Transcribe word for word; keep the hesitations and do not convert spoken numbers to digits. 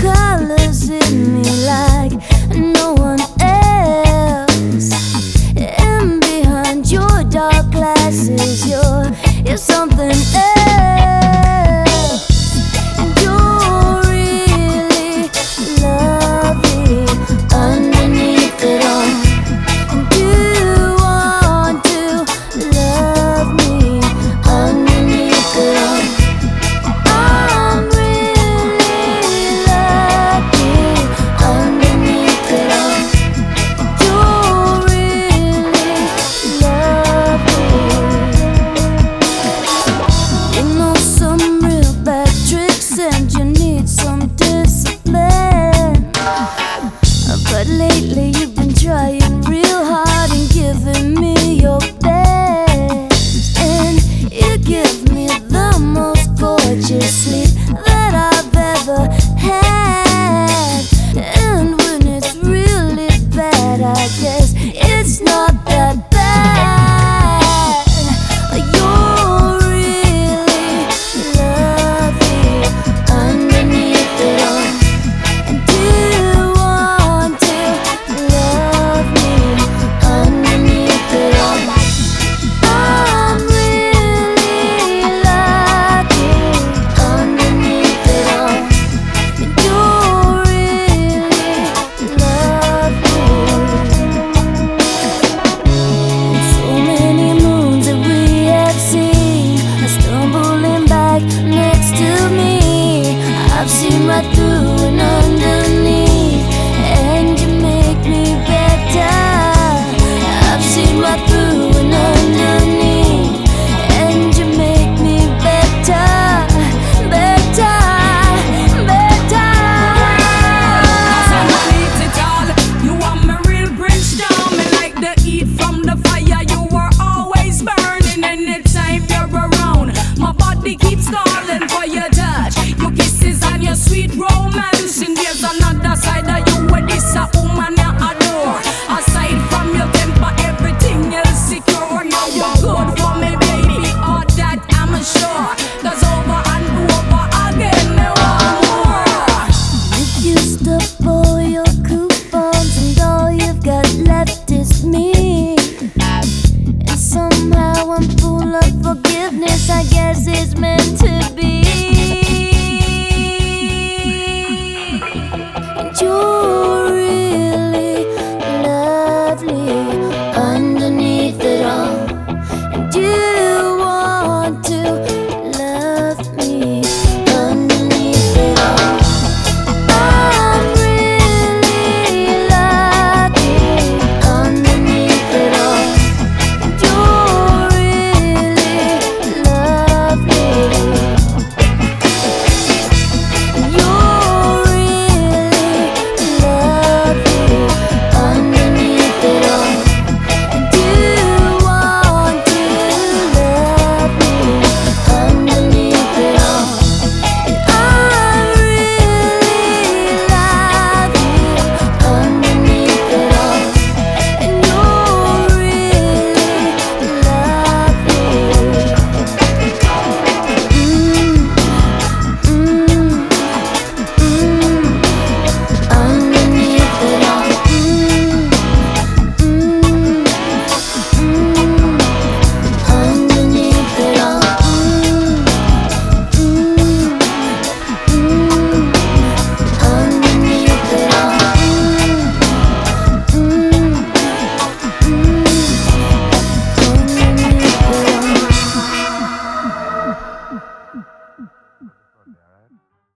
colors in me like no one else. And behind your dark glasses, you're, you're something else. And you're really lovely underneath it all. And you want to love me underneath it all. I'm really lucky underneath it all. You're really lovely. You know some real bad tricks and you need some discipline. But lately you've been trying real hard and giving me your best. And you give me the most gorgeous sleep that I've ever had. And when it's really bad, I guess it's not that bad. You're really lovely underneath it all. And you want to love me underneath it all. I'm really lucky underneath it all. And you're really lovely. And so many moons that we have seen are stumbling back next to me. I've seen right through and under